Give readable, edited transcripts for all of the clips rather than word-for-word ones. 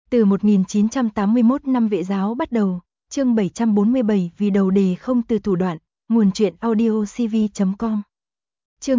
Từ 1981 năm Vệ giáo bắt đầu, chương 747 vì đầu đề không từ thủ đoạn, nguồn truyện audio cv.com. Chương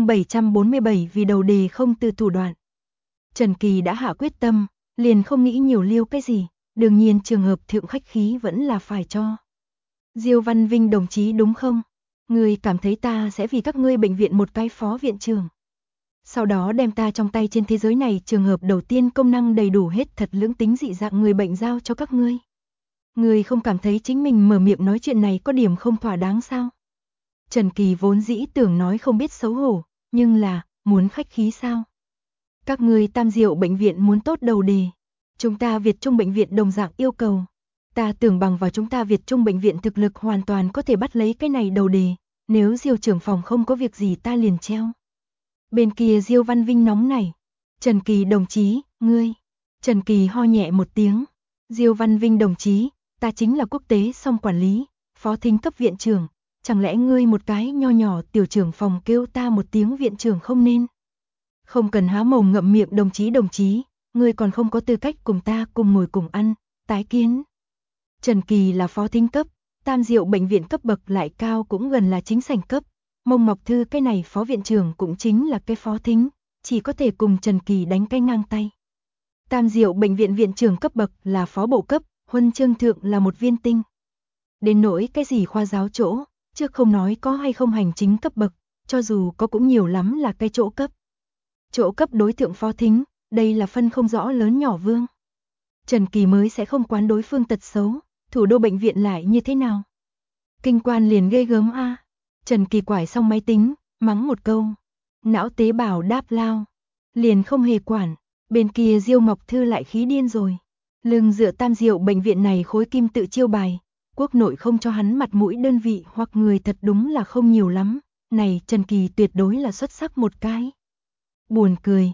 747 vì đầu đề không từ thủ đoạn. Trần Kỳ đã hạ quyết tâm, liền không nghĩ nhiều liêu cái gì, đương nhiên trường hợp thượng khách khí vẫn là phải cho. Diêu Văn Vinh đồng chí đúng không? Ngươi cảm thấy ta sẽ vì các ngươi bệnh viện một cái phó viện trưởng. Sau đó đem ta trong tay trên thế giới này trường hợp đầu tiên công năng đầy đủ hết thật lưỡng tính dị dạng người bệnh giao cho các ngươi. Ngươi không cảm thấy chính mình mở miệng nói chuyện này có điểm không thỏa đáng sao? Trần Kỳ vốn dĩ tưởng nói không biết xấu hổ, nhưng là, muốn khách khí sao? Các ngươi Tam Diệu bệnh viện muốn tốt đầu đề. Chúng ta Việt Trung bệnh viện đồng dạng yêu cầu. Ta tưởng bằng vào chúng ta Việt Trung bệnh viện thực lực hoàn toàn có thể bắt lấy cái này đầu đề. Nếu Diêu trưởng phòng không có việc gì ta liền treo. Bên kia Diêu Văn Vinh nóng nảy. Trần Kỳ đồng chí, ngươi. Trần Kỳ ho nhẹ một tiếng. Diêu Văn Vinh đồng chí, ta chính là quốc tế song quản lý, phó thính cấp viện trưởng. Chẳng lẽ ngươi một cái nho nhỏ tiểu trưởng phòng kêu ta một tiếng viện trưởng không nên? Không cần há mồm ngậm miệng đồng chí, ngươi còn không có tư cách cùng ta cùng ngồi cùng ăn, tái kiến. Trần Kỳ là phó thính cấp, Tam Diệu bệnh viện cấp bậc lại cao cũng gần là chính sảnh cấp. Mông Mộc Thư cái này phó viện trưởng cũng chính là cái phó thính, chỉ có thể cùng Trần Kỳ đánh cái ngang tay. Tam Diệu bệnh viện viện trưởng cấp bậc là phó bộ cấp, huân chương thượng là một viên tinh. Đến nỗi cái gì khoa giáo chỗ, trước không nói có hay không hành chính cấp bậc, cho dù có cũng nhiều lắm là cái chỗ cấp. Chỗ cấp đối thượng phó thính, đây là phân không rõ lớn nhỏ vương. Trần Kỳ mới sẽ không quán đối phương tật xấu, thủ đô bệnh viện lại như thế nào? Kinh quan liền ghê gớm a. Trần Kỳ quải xong máy tính, mắng một câu. Não tế bào đáp lao. Liền không hề quản. Bên kia Diêu Mộc Thư lại khí điên rồi. Lưng dựa Tam Diệu bệnh viện này khối kim tự chiêu bài. Quốc nội không cho hắn mặt mũi đơn vị hoặc người thật đúng là không nhiều lắm. Này Trần Kỳ tuyệt đối là xuất sắc một cái. Buồn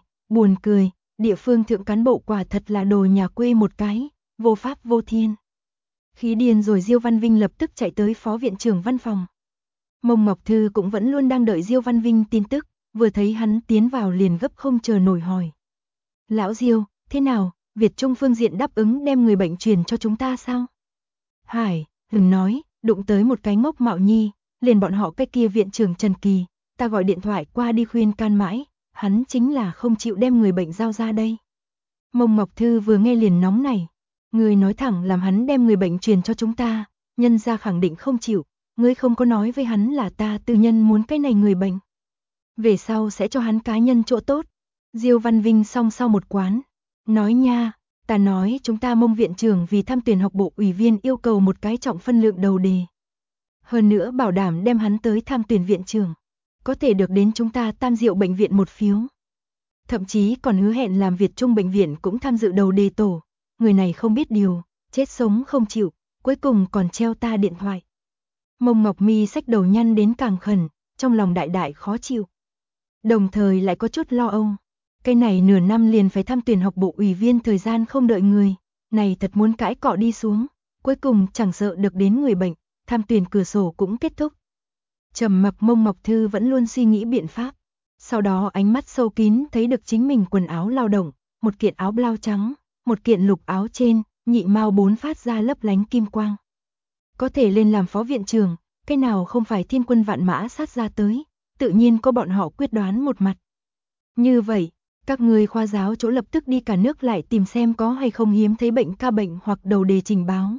cười. Địa phương thượng cán bộ quả thật là đồ nhà quê một cái. Vô pháp vô thiên. Khí điên rồi Diêu Văn Vinh lập tức chạy tới phó viện trưởng văn phòng. Mông Mộc Thư cũng vẫn luôn đang đợi Diêu Văn Vinh tin tức, vừa thấy hắn tiến vào liền gấp không chờ nổi hỏi. Lão Diêu, thế nào, Việt Trung phương diện đáp ứng đem người bệnh truyền cho chúng ta sao? Hải, đừng nói, đụng tới một cái ngốc mạo nhi, liền bọn họ cái kia viện trưởng Trần Kỳ, ta gọi điện thoại qua đi khuyên can mãi, hắn chính là không chịu đem người bệnh giao ra đây. Mông Mộc Thư vừa nghe liền nóng này, người nói thẳng làm hắn đem người bệnh truyền cho chúng ta, nhân ra khẳng định không chịu. Ngươi không có nói với hắn là ta tư nhân muốn cái này người bệnh. Về sau sẽ cho hắn cá nhân chỗ tốt. Diêu Văn Vinh song sau một quán. Nói nha, ta nói chúng ta Mông viện trưởng vì tham tuyển học bộ ủy viên yêu cầu một cái trọng phân lượng đầu đề. Hơn nữa bảo đảm đem hắn tới tham tuyển viện trưởng. Có thể được đến chúng ta Tam Diệu bệnh viện một phiếu. Thậm chí còn hứa hẹn làm Việt Trung bệnh viện cũng tham dự đầu đề tổ. Người này không biết điều, chết sống không chịu, cuối cùng còn treo ta điện thoại. Mông Ngọc Mi xách đầu nhăn đến càng khẩn, trong lòng đại đại khó chịu. Đồng thời lại có chút lo âu. Cái này nửa năm liền phải tham tuyển học bộ ủy viên thời gian không đợi người. Này thật muốn cãi cọ đi xuống. Cuối cùng chẳng sợ được đến người bệnh, tham tuyển cửa sổ cũng kết thúc. Trầm mặc Mông Ngọc Thư vẫn luôn suy nghĩ biện pháp. Sau đó ánh mắt sâu kín thấy được chính mình quần áo lao động, một kiện áo blau trắng, một kiện lục áo trên, nhị mao 4 phát ra lấp lánh kim quang. Có thể lên làm phó viện trưởng, cái nào không phải thiên quân vạn mã sát ra tới, tự nhiên có bọn họ quyết đoán một mặt. Như vậy, các người khoa giáo chỗ lập tức đi cả nước lại tìm xem có hay không hiếm thấy bệnh ca bệnh hoặc đầu đề trình báo.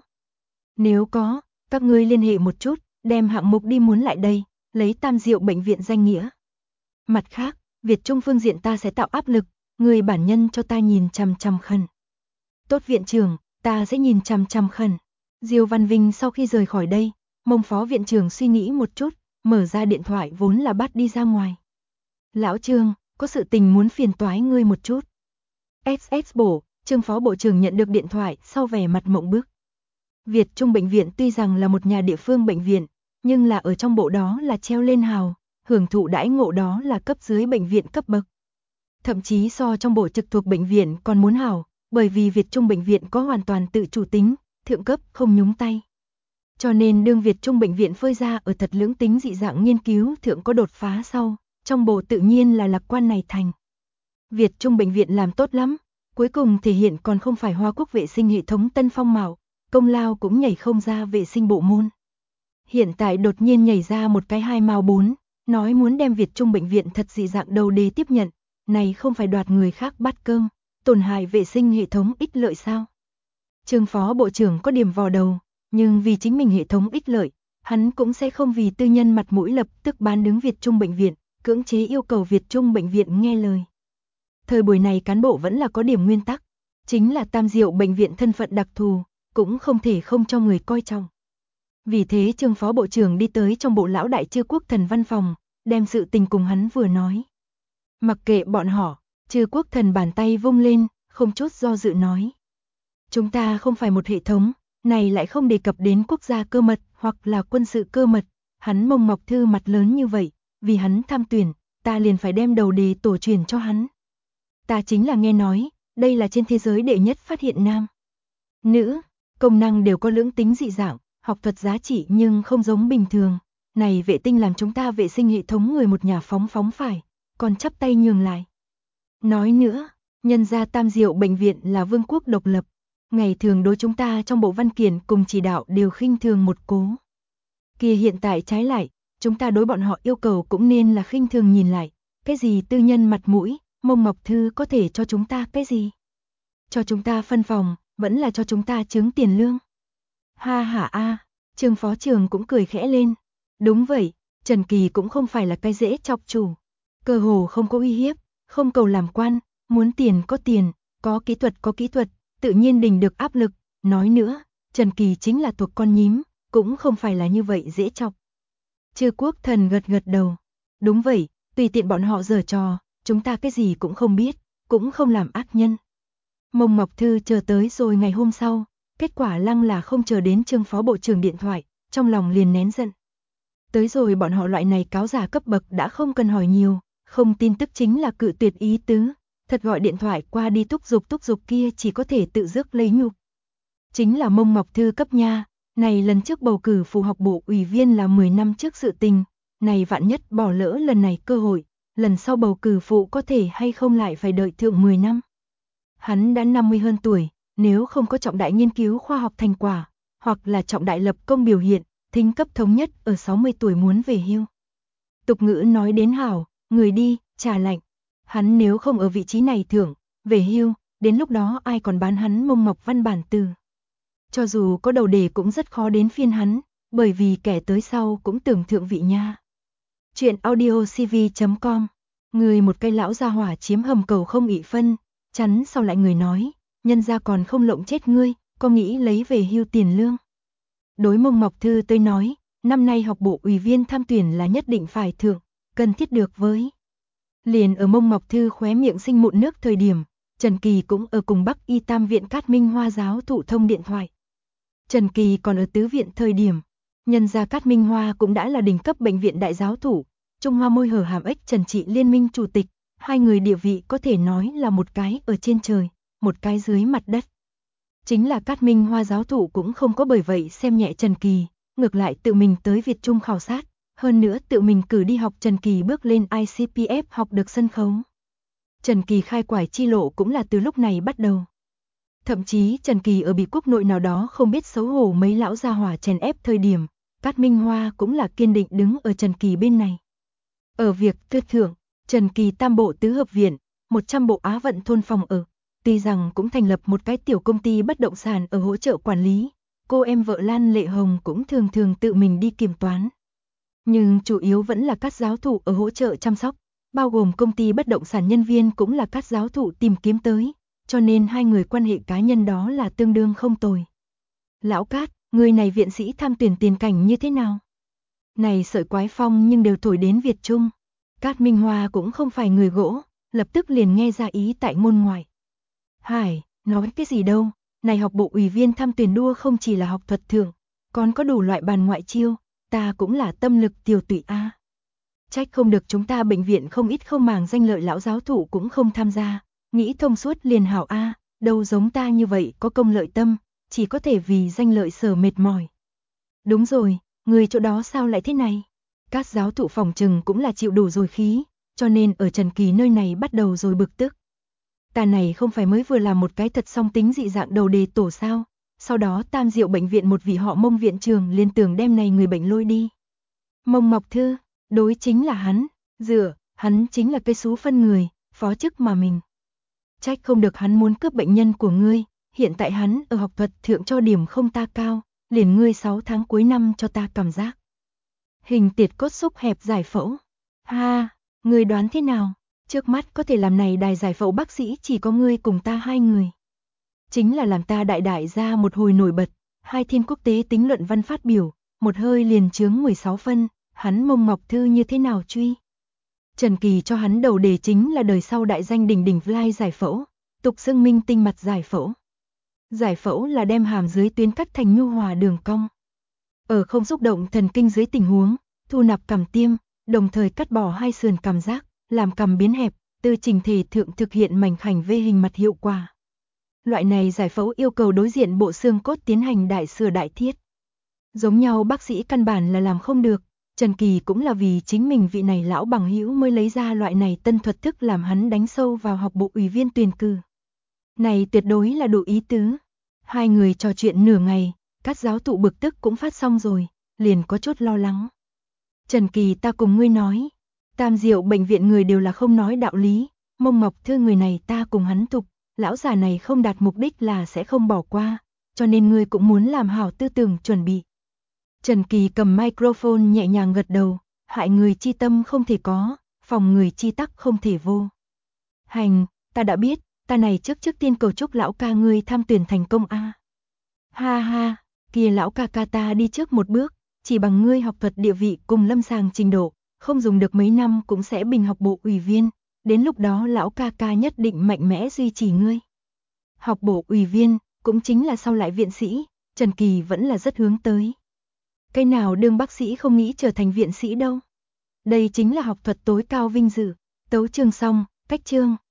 Nếu có, các ngươi liên hệ một chút, đem hạng mục đi muốn lại đây, lấy Tam Diệu bệnh viện danh nghĩa. Mặt khác, Việt Trung phương diện ta sẽ tạo áp lực, người bản nhân cho ta nhìn chằm chằm khẩn. Tốt viện trưởng, ta sẽ nhìn chằm chằm khẩn. Diêu Văn Vinh sau khi rời khỏi đây, Mông phó viện trưởng suy nghĩ một chút, mở ra điện thoại vốn là bắt đi ra ngoài. Lão Trương, có sự tình muốn phiền toái ngươi một chút. SS Bổ, Trương phó bộ trưởng nhận được điện thoại sau vẻ mặt mộng bức. Việt Trung bệnh viện tuy rằng là một nhà địa phương bệnh viện, nhưng là ở trong bộ đó là treo lên hào, hưởng thụ đãi ngộ đó là cấp dưới bệnh viện cấp bậc. Thậm chí so trong bộ trực thuộc bệnh viện còn muốn hào, bởi vì Việt Trung bệnh viện có hoàn toàn tự chủ tính, thượng cấp không nhúng tay. Cho nên đương Việt Trung bệnh viện phơi ra ở thật lưỡng tính dị dạng nghiên cứu thượng có đột phá sau, trong bộ tự nhiên là lạc quan này thành. Việt Trung bệnh viện làm tốt lắm, Cuối cùng thể hiện còn không phải Hoa Quốc vệ sinh hệ thống Tân Phong Mạo, công lao cũng nhảy không ra vệ sinh bộ môn. Hiện tại đột nhiên nhảy ra một cái 2 mao 4, nói muốn đem Việt Trung bệnh viện thật dị dạng đầu đề tiếp nhận, này không phải đoạt người khác bát cơm, tổn hại vệ sinh hệ thống ích lợi sao? Trương Phó Bộ trưởng có điểm vò đầu, nhưng vì chính mình hệ thống ích lợi, hắn cũng sẽ không vì tư nhân mặt mũi lập tức bán đứng Việt Trung bệnh viện, cưỡng chế yêu cầu Việt Trung bệnh viện nghe lời. Thời buổi này cán bộ vẫn là có điểm nguyên tắc, chính là Tam Diệu bệnh viện thân phận đặc thù, cũng không thể không cho người coi trọng. Vì thế Trương Phó Bộ trưởng đi tới trong bộ lão đại Chư Quốc Thần văn phòng, đem sự tình cùng hắn vừa nói. Mặc kệ bọn họ, Chư Quốc Thần bàn tay vung lên, không chút do dự nói. Chúng ta không phải một hệ thống, này lại không đề cập đến quốc gia cơ mật hoặc là quân sự cơ mật. Hắn Mông Ngọc Thư mặt lớn như vậy, vì hắn tham tuyển, ta liền phải đem đầu đề tổ truyền cho hắn. Ta chính là nghe nói, đây là trên thế giới đệ nhất phát hiện nam. Nữ, công năng đều có lưỡng tính dị dạng, học thuật giá trị nhưng không giống bình thường. Này vệ tinh làm chúng ta vệ sinh hệ thống người một nhà phóng phải, còn chắp tay nhường lại. Nói nữa, nhân gia Tam Diệu bệnh viện là vương quốc độc lập. Ngày thường đối chúng ta trong bộ văn kiện cùng chỉ đạo đều khinh thường một cố. Kia hiện tại trái lại, chúng ta đối bọn họ yêu cầu cũng nên là khinh thường nhìn lại. Cái gì tư nhân mặt mũi, Mông Ngọc Thư có thể cho chúng ta cái gì? Cho chúng ta phân phòng, vẫn là cho chúng ta chứng tiền lương. Ha ha a, Trương Phó Trưởng cũng cười khẽ lên. Đúng vậy, Trần Kỳ cũng không phải là cái dễ chọc chủ. Cơ hồ không có uy hiếp, không cầu làm quan, muốn tiền, có kỹ thuật, tự nhiên đình được áp lực. Nói nữa, Trần Kỳ chính là thuộc con nhím, cũng không phải là như vậy dễ chọc. Chư Quốc Thần gật đầu. Đúng vậy, tùy tiện bọn họ giở trò, chúng ta cái gì cũng không biết, cũng không làm ác nhân. Mông Ngọc Thư chờ tới rồi ngày hôm sau, kết quả lăng là không chờ đến Trương Phó Bộ trưởng điện thoại, trong lòng liền nén giận. Tới rồi bọn họ loại này cáo giả cấp bậc đã không cần hỏi nhiều, không tin tức chính là cự tuyệt ý tứ, thật gọi điện thoại qua đi thúc giục kia chỉ có thể tự rước lấy nhục. Chính là Mông Ngọc Thư cấp nha, này lần trước bầu cử phụ học bộ ủy viên là 10 năm trước sự tình, này vạn nhất bỏ lỡ lần này cơ hội, lần sau bầu cử phụ có thể hay không lại phải đợi thượng 10 năm. Hắn đã 50 hơn tuổi, nếu không có trọng đại nghiên cứu khoa học thành quả, hoặc là trọng đại lập công biểu hiện, thính cấp thống nhất ở 60 tuổi muốn về hưu. Tục ngữ nói đến hảo, người đi, trả lạnh. Hắn nếu không ở vị trí này thưởng, về hưu, đến lúc đó ai còn bán hắn Mông Ngọc văn bản từ. Cho dù có đầu đề cũng rất khó đến phiên hắn, bởi vì kẻ tới sau cũng tưởng thượng vị nha. Chuyện audiocv.com. Người một cây lão gia hỏa chiếm hầm cầu không ị phân, chắn sau lại người nói, nhân gia còn không lộng chết ngươi, có nghĩ lấy về hưu tiền lương. Đối Mông Ngọc Thư tới nói, năm nay học bộ ủy viên tham tuyển là nhất định phải thượng, cần thiết được với. Liền ở Mông Ngọc Thư khóe miệng sinh mụn nước thời điểm, Trần Kỳ cũng ở cùng Bắc Y Tam viện Cát Minh Hoa giáo thụ thông điện thoại. Trần Kỳ còn ở tứ viện thời điểm, nhân gia Cát Minh Hoa cũng đã là đỉnh cấp bệnh viện đại giáo thủ, Trung Hoa môi hở hàm ếch Trần Trị liên minh chủ tịch, hai người địa vị có thể nói là một cái ở trên trời, một cái dưới mặt đất. Chính là Cát Minh Hoa giáo thủ cũng không có bởi vậy xem nhẹ Trần Kỳ, ngược lại tự mình tới Việt Trung khảo sát, hơn nữa tự mình cử đi học Trần Kỳ bước lên ICPF học được sân khấu. Trần Kỳ khai quải chi lộ cũng là từ lúc này bắt đầu. Thậm chí Trần Kỳ ở bị quốc nội nào đó không biết xấu hổ mấy lão gia hỏa chèn ép thời điểm, Cát Minh Hoa cũng là kiên định đứng ở Trần Kỳ bên này. Ở việc tuyệt thưởng, Trần Kỳ tam bộ tứ hợp viện, 100 bộ Á vận thôn phòng ở, tuy rằng cũng thành lập một cái tiểu công ty bất động sản ở hỗ trợ quản lý, cô em vợ Lan Lệ Hồng cũng thường thường tự mình đi kiểm toán. Nhưng chủ yếu vẫn là các giáo thụ ở hỗ trợ chăm sóc, bao gồm công ty bất động sản nhân viên cũng là các giáo thụ tìm kiếm tới, cho nên hai người quan hệ cá nhân đó là tương đương không tồi. Lão Cát, người này viện sĩ tham tuyển tiền cảnh như thế nào? Này sợi quái phong nhưng đều thổi đến Việt Trung. Cát Minh Hoa cũng không phải người gỗ, lập tức liền nghe ra ý tại ngôn ngoại. Hải, nói cái gì đâu, này học bộ ủy viên tham tuyển đua không chỉ là học thuật thượng, còn có đủ loại bàn ngoại chiêu, ta cũng là tâm lực tiểu tụy a. Trách không được chúng ta bệnh viện không ít không màng danh lợi lão giáo thụ cũng không tham gia, nghĩ thông suốt liền hảo a, đâu giống ta như vậy có công lợi tâm, chỉ có thể vì danh lợi sở mệt mỏi. Đúng rồi, người chỗ đó sao lại thế này? Các giáo thụ phòng trừng cũng là chịu đủ rồi khí, cho nên ở Trần Kỳ nơi này bắt đầu rồi bực tức. Ta này không phải mới vừa làm một cái thật song tính dị dạng đầu đề tổ sao? Sau đó Tam Diệu bệnh viện một vị họ Mông viện trưởng liên tưởng đem này người bệnh lôi đi. Mông Ngọc Thư, đối chính là hắn, hắn chính là cây sú phân người, phó chức mà mình. Trách không được hắn muốn cướp bệnh nhân của ngươi, hiện tại hắn ở học thuật thượng cho điểm không ta cao, liền ngươi 6 tháng cuối năm cho ta cảm giác. Hình tiệt cốt xúc hẹp giải phẫu. Ha, ngươi đoán thế nào? Trước mắt có thể làm này đài giải phẫu bác sĩ chỉ có ngươi cùng ta 2 người. Chính là làm ta đại ra một hồi nổi bật, 2 thiên quốc tế tính luận văn phát biểu, một hơi liền chướng 16 phân, hắn Mông Ngọc Thư như thế nào truy? Trần Kỳ cho hắn đầu đề chính là đời sau đại danh đỉnh đỉnh Fly giải phẫu, tục xưng minh tinh mặt giải phẫu. Giải phẫu là đem hàm dưới tuyến cắt thành nhu hòa đường cong. Ở không xúc động thần kinh dưới tình huống, thu nạp cằm tiêm, đồng thời cắt bỏ 2 sườn cằm rác, làm cằm biến hẹp, từ chỉnh thể thượng thực hiện mảnh khảnh V hình mặt hiệu quả. Loại này giải phẫu yêu cầu đối diện bộ xương cốt tiến hành đại sửa đại thiết. Giống nhau bác sĩ căn bản là làm không được, Trần Kỳ cũng là vì chính mình vị này lão bằng hữu mới lấy ra loại này tân thuật thức làm hắn đánh sâu vào học bộ ủy viên tuyển cử. Này tuyệt đối là đủ ý tứ. 2 người trò chuyện nửa ngày, các giáo thụ bực tức cũng phát xong rồi, liền có chút lo lắng. Trần Kỳ ta cùng ngươi nói, Tam Diệu bệnh viện người đều là không nói đạo lý, Mông Ngọc Thư người này ta cùng hắn tục, lão già này không đạt mục đích là sẽ không bỏ qua, cho nên ngươi cũng muốn làm hảo tư tưởng chuẩn bị. Trần Kỳ cầm microphone nhẹ nhàng gật đầu, hại người chi tâm không thể có, phòng người chi tắc không thể vô. Hành, ta đã biết, ta này trước tiên cầu chúc lão ca ngươi tham tuyển thành công a. Ha ha, kia lão ca ca ta đi trước một bước, chỉ bằng ngươi học thuật địa vị cùng lâm sàng trình độ, không dùng được mấy năm cũng sẽ bình học bộ ủy viên, đến lúc đó lão ca ca nhất định mạnh mẽ duy trì ngươi. Học bộ ủy viên, cũng chính là sau lại viện sĩ, Trần Kỳ vẫn là rất hướng tới. Cái nào đương bác sĩ không nghĩ trở thành viện sĩ đâu. Đây chính là học thuật tối cao vinh dự. Tấu chương xong, cách chương.